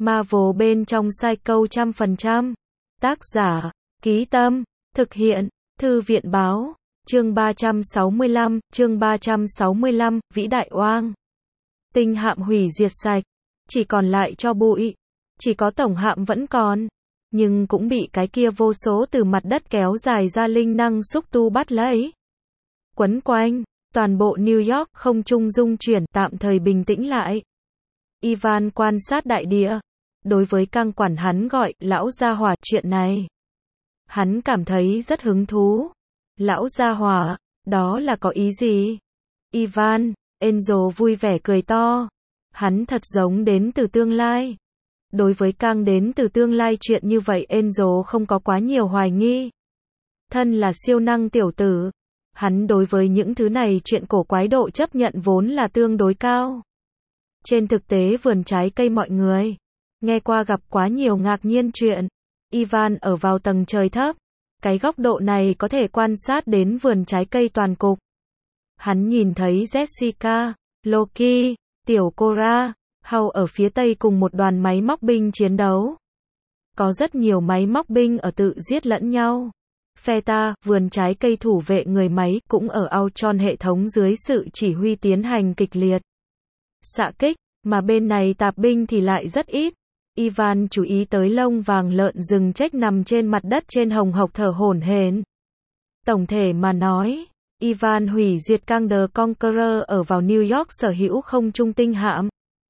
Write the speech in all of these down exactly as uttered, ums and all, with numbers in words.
Marvel bên trong Psycho trăm phần trăm. Tác giả, Ký Tâm, thực hiện, Thư viện báo, chương ba trăm sáu mươi lăm, chương ba trăm sáu mươi lăm, Vĩ Đại Oang. Tinh hạm hủy diệt sạch, chỉ còn lại cho bụi, chỉ có tổng hạm vẫn còn, nhưng cũng bị cái kia vô số từ mặt đất kéo dài ra linh năng xúc tu bắt lấy. Quấn quanh, toàn bộ New York không trung rung chuyển tạm thời bình tĩnh lại. Ivan quan sát đại địa, đối với căng quản hắn gọi, lão gia hỏa, chuyện này. Hắn cảm thấy rất hứng thú. Lão gia hỏa, đó là có ý gì? Ivan, Angel vui vẻ cười to. Hắn thật giống đến từ tương lai. Đối với căng đến từ tương lai chuyện như vậy Angel không có quá nhiều hoài nghi. Thân là siêu năng tiểu tử, hắn đối với những thứ này chuyện cổ quái độ chấp nhận vốn là tương đối cao. Trên thực tế vườn trái cây mọi người nghe qua gặp quá nhiều ngạc nhiên chuyện. Ivan ở vào tầng trời thấp, cái góc độ này có thể quan sát đến vườn trái cây toàn cục. Hắn nhìn thấy Jessica, Loki, tiểu Cora, Hao ở phía tây cùng một đoàn máy móc binh chiến đấu. Có rất nhiều máy móc binh ở tự giết lẫn nhau. Feta, vườn trái cây thủ vệ người máy, cũng ở Ultron hệ thống dưới sự chỉ huy tiến hành kịch liệt xạ kích, mà bên này tạp binh thì lại rất ít. Ivan chú ý tới lông vàng lợn rừng chết nằm trên mặt đất trên hồng hộc thở hổn hển. Tổng thể mà nói, Ivan hủy diệt Kang the Conqueror ở vào New York sở hữu không trung tinh hạm.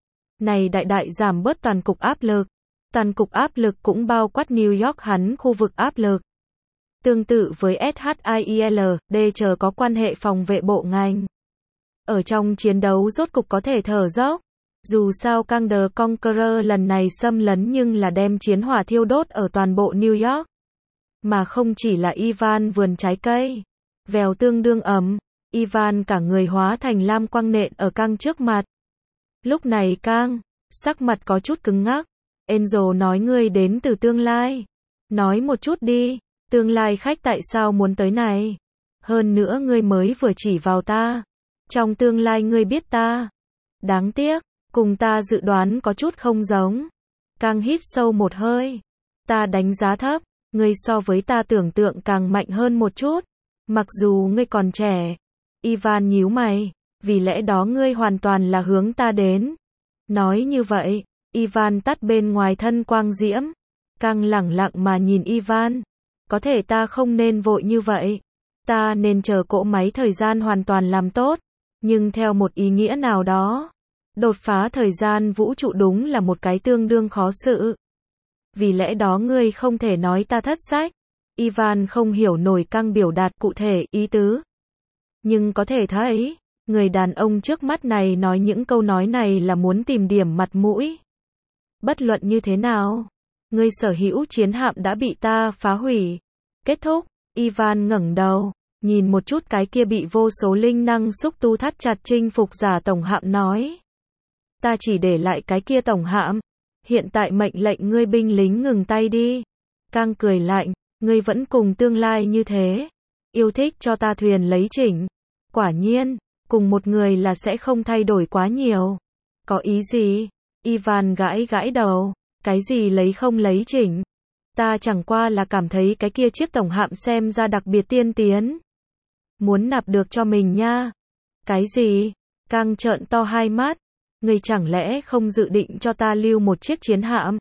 Này đại đại giảm bớt toàn cục áp lực. Toàn cục áp lực cũng bao quát New York hắn khu vực áp lực. Tương tự với ét hát i e lờ, D chờ có quan hệ phòng vệ bộ ngành. Ở trong chiến đấu rốt cục có thể thở dốc. Dù sao Kang the Conqueror lần này xâm lấn nhưng là đem chiến hỏa thiêu đốt ở toàn bộ New York. Mà không chỉ là Ivan vườn trái cây. Vèo tương đương ấm, Ivan cả người hóa thành lam quang nện ở Kang trước mặt. Lúc này Kang, sắc mặt có chút cứng ngắc. Angel nói ngươi đến từ tương lai. Nói một chút đi, tương lai khách tại sao muốn tới này? Hơn nữa ngươi mới vừa chỉ vào ta. Trong tương lai ngươi biết ta. Đáng tiếc, cùng ta dự đoán có chút không giống. Kang hít sâu một hơi. Ta đánh giá thấp, ngươi so với ta tưởng tượng càng mạnh hơn một chút. Mặc dù ngươi còn trẻ. Ivan nhíu mày, vì lẽ đó ngươi hoàn toàn là hướng ta đến. Nói như vậy, Ivan tắt bên ngoài thân quang diễm. Kang lẳng lặng mà nhìn Ivan. Có thể ta không nên vội như vậy. Ta nên chờ cỗ máy thời gian hoàn toàn làm tốt. Nhưng theo một ý nghĩa nào đó, đột phá thời gian vũ trụ đúng là một cái tương đương khó sự. Vì lẽ đó ngươi không thể nói ta thất sách. Ivan không hiểu nổi Kang biểu đạt cụ thể ý tứ. Nhưng có thể thấy, người đàn ông trước mắt này nói những câu nói này là muốn tìm điểm mặt mũi. Bất luận như thế nào, ngươi sở hữu chiến hạm đã bị ta phá hủy. Kết thúc, Ivan ngẩng đầu, nhìn một chút cái kia bị vô số linh năng xúc tu thắt chặt chinh phục giả tổng hạm nói. Ta chỉ để lại cái kia tổng hạm. Hiện tại mệnh lệnh ngươi binh lính ngừng tay đi. Kang cười lạnh, ngươi vẫn cùng tương lai như thế. Yêu thích cho ta thuyền lấy chỉnh. Quả nhiên, cùng một người là sẽ không thay đổi quá nhiều. Có ý gì? Ivan gãi gãi đầu. Cái gì lấy không lấy chỉnh? Ta chẳng qua là cảm thấy cái kia chiếc tổng hạm xem ra đặc biệt tiên tiến. Muốn nạp được cho mình nha. Cái gì? Kang trợn to hai mắt. Ngươi chẳng lẽ không dự định cho ta lưu một chiếc chiến hạm?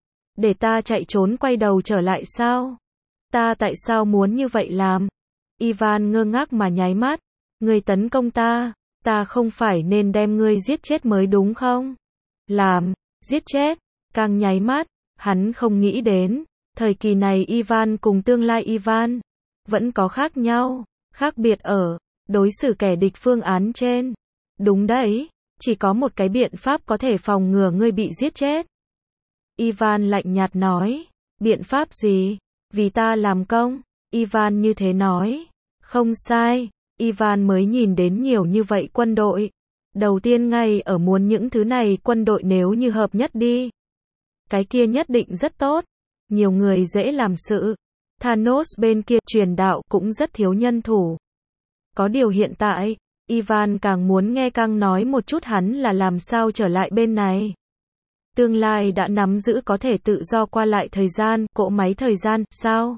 Để ta chạy trốn quay đầu trở lại sao? Ta tại sao muốn như vậy làm? Ivan ngơ ngác mà nháy mắt. Ngươi tấn công ta, ta không phải nên đem ngươi giết chết mới đúng không? Làm, giết chết. Kang nháy mắt, hắn không nghĩ đến, thời kỳ này Ivan cùng tương lai Ivan vẫn có khác nhau, khác biệt ở đối xử kẻ địch phương án trên. Đúng đấy, chỉ có một cái biện pháp có thể phòng ngừa ngươi bị giết chết. Ivan lạnh nhạt nói, biện pháp gì? Vì ta làm công. Ivan như thế nói. Không sai, Ivan mới nhìn đến nhiều như vậy quân đội. Đầu tiên ngay ở muốn những thứ này quân đội nếu như hợp nhất đi. Cái kia nhất định rất tốt. Nhiều người dễ làm sự. Thanos bên kia truyền đạo cũng rất thiếu nhân thủ. Có điều hiện tại, Ivan càng muốn nghe Kang nói một chút hắn là làm sao trở lại bên này. Tương lai đã nắm giữ có thể tự do qua lại thời gian, cỗ máy thời gian, sao?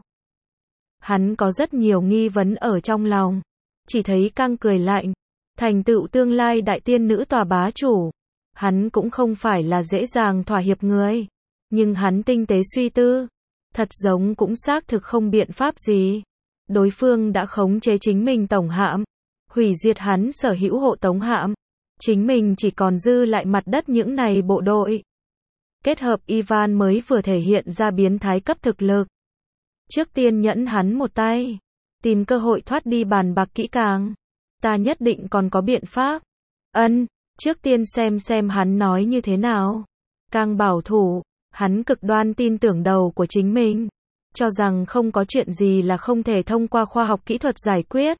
Hắn có rất nhiều nghi vấn ở trong lòng. Chỉ thấy Cang cười lạnh. Thành tựu tương lai đại tiên nữ tòa bá chủ. Hắn cũng không phải là dễ dàng thỏa hiệp người. Nhưng hắn tinh tế suy tư. Thật giống cũng xác thực không biện pháp gì. Đối phương đã khống chế chính mình tổng hạm. Hủy diệt hắn sở hữu hộ tống hạm. Chính mình chỉ còn dư lại mặt đất những này bộ đội. Kết hợp Ivan mới vừa thể hiện ra biến thái cấp thực lực. Trước tiên nhẫn hắn một tay. Tìm cơ hội thoát đi bàn bạc kỹ càng. Ta nhất định còn có biện pháp. Ân, trước tiên xem xem hắn nói như thế nào. Càng bảo thủ, hắn cực đoan tin tưởng đầu của chính mình. Cho rằng không có chuyện gì là không thể thông qua khoa học kỹ thuật giải quyết.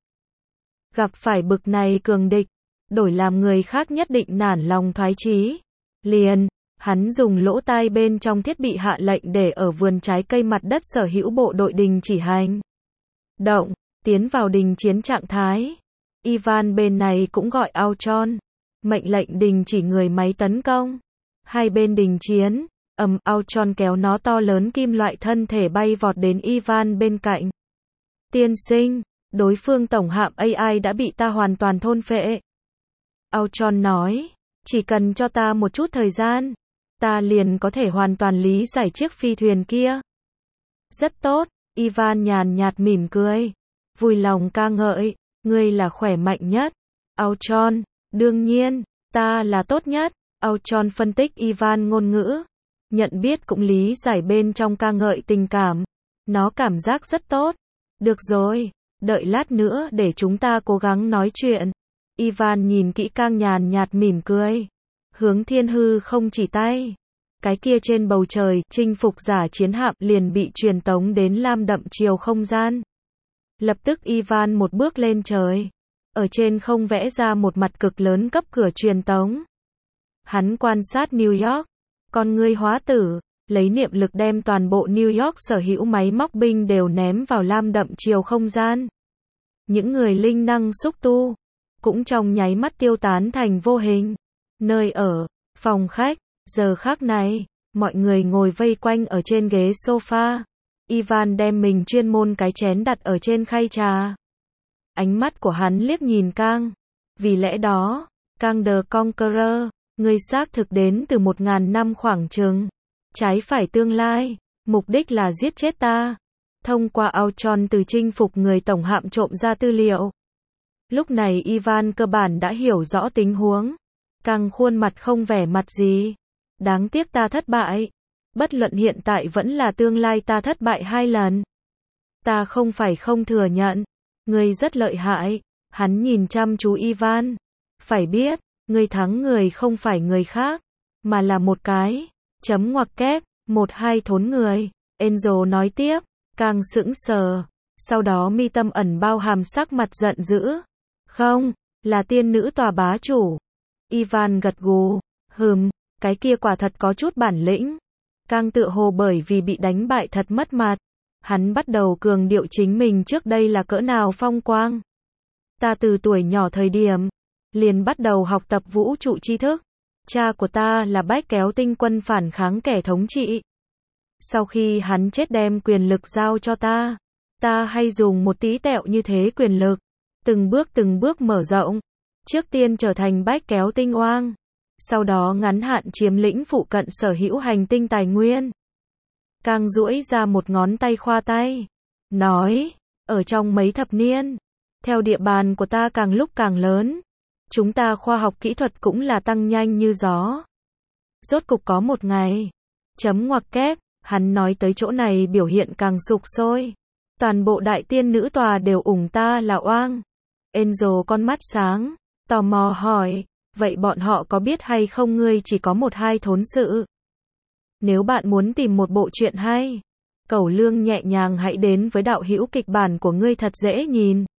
Gặp phải bực này cường địch, đổi làm người khác nhất định nản lòng thoái chí. Liền, hắn dùng lỗ tai bên trong thiết bị hạ lệnh để ở vườn trái cây mặt đất sở hữu bộ đội đình chỉ hành động, tiến vào đình chiến trạng thái. Ivan bên này cũng gọi Ultron, mệnh lệnh đình chỉ người máy tấn công. Hai bên đình chiến, ầm, Ultron kéo nó to lớn kim loại thân thể bay vọt đến Ivan bên cạnh. Tiên sinh, đối phương tổng hạm a i đã bị ta hoàn toàn thôn phệ. Ultron nói, chỉ cần cho ta một chút thời gian, ta liền có thể hoàn toàn lý giải chiếc phi thuyền kia. Rất tốt, Ivan nhàn nhạt mỉm cười, vui lòng ca ngợi, ngươi là khỏe mạnh nhất. Ultron, đương nhiên, ta là tốt nhất. Ultron phân tích Ivan ngôn ngữ, nhận biết cũng lý giải bên trong ca ngợi tình cảm. Nó cảm giác rất tốt. Được rồi, đợi lát nữa để chúng ta cố gắng nói chuyện. Ivan nhìn kỹ Cang nhàn nhạt mỉm cười, hướng thiên hư không chỉ tay. Cái kia trên bầu trời, chinh phục giả chiến hạm liền bị truyền tống đến lam đậm chiều không gian. Lập tức Ivan một bước lên trời, ở trên không vẽ ra một mặt cực lớn cấp cửa truyền tống. Hắn quan sát New York, con ngươi hóa tử, lấy niệm lực đem toàn bộ New York sở hữu máy móc binh đều ném vào lam đậm chiều không gian. Những người linh năng xúc tu cũng trong nháy mắt tiêu tán thành vô hình. Nơi ở, phòng khách, giờ khắc này, mọi người ngồi vây quanh ở trên ghế sofa. Ivan đem mình chuyên môn cái chén đặt ở trên khay trà. Ánh mắt của hắn liếc nhìn Cang. Vì lẽ đó, Cang the Conqueror, ngươi xác thực đến từ một ngàn năm khoảng chừng. Trái phải tương lai, mục đích là giết chết ta. Thông qua Ultron từ chinh phục người tổng hạm trộm ra tư liệu. Lúc này Ivan cơ bản đã hiểu rõ tình huống. Cang khuôn mặt không vẻ mặt gì. Đáng tiếc ta thất bại. Bất luận hiện tại vẫn là tương lai ta thất bại hai lần. Ta không phải không thừa nhận. Ngươi rất lợi hại. Hắn nhìn chăm chú Ivan. Phải biết, ngươi thắng người không phải người khác, mà là một cái. Chấm ngoặc kép, một hai thốn người. Angel nói tiếp, Cang sững sờ. Sau đó mi tâm ẩn bao hàm sắc mặt giận dữ. Không, là tiên nữ tòa bá chủ. Ivan gật gù, hừm, cái kia quả thật có chút bản lĩnh. Cang tựa hồ bởi vì bị đánh bại thật mất mặt. Hắn bắt đầu cường điệu chính mình trước đây là cỡ nào phong quang. Ta từ tuổi nhỏ thời điểm, liền bắt đầu học tập vũ trụ tri thức. Cha của ta là bách kéo tinh quân phản kháng kẻ thống trị. Sau khi hắn chết đem quyền lực giao cho ta, ta hay dùng một tí tẹo như thế quyền lực, từng bước từng bước mở rộng. Trước tiên trở thành bách kéo tinh oang, sau đó ngắn hạn chiếm lĩnh phụ cận sở hữu hành tinh tài nguyên. Cang duỗi ra một ngón tay khoa tay, nói, ở trong mấy thập niên, theo địa bàn của ta càng lúc càng lớn, chúng ta khoa học kỹ thuật cũng là tăng nhanh như gió. Rốt cục có một ngày, chấm ngoặc kép, hắn nói tới chỗ này biểu hiện càng sục sôi. Toàn bộ đại tiên nữ tòa đều ủng ta là oang. Angel con mắt sáng, tò mò hỏi, vậy bọn họ có biết hay không ngươi chỉ có một hai thốn sự? Nếu bạn muốn tìm một bộ truyện hay, cẩu lương nhẹ nhàng hãy đến với đạo hữu kịch bản của ngươi thật dễ nhìn.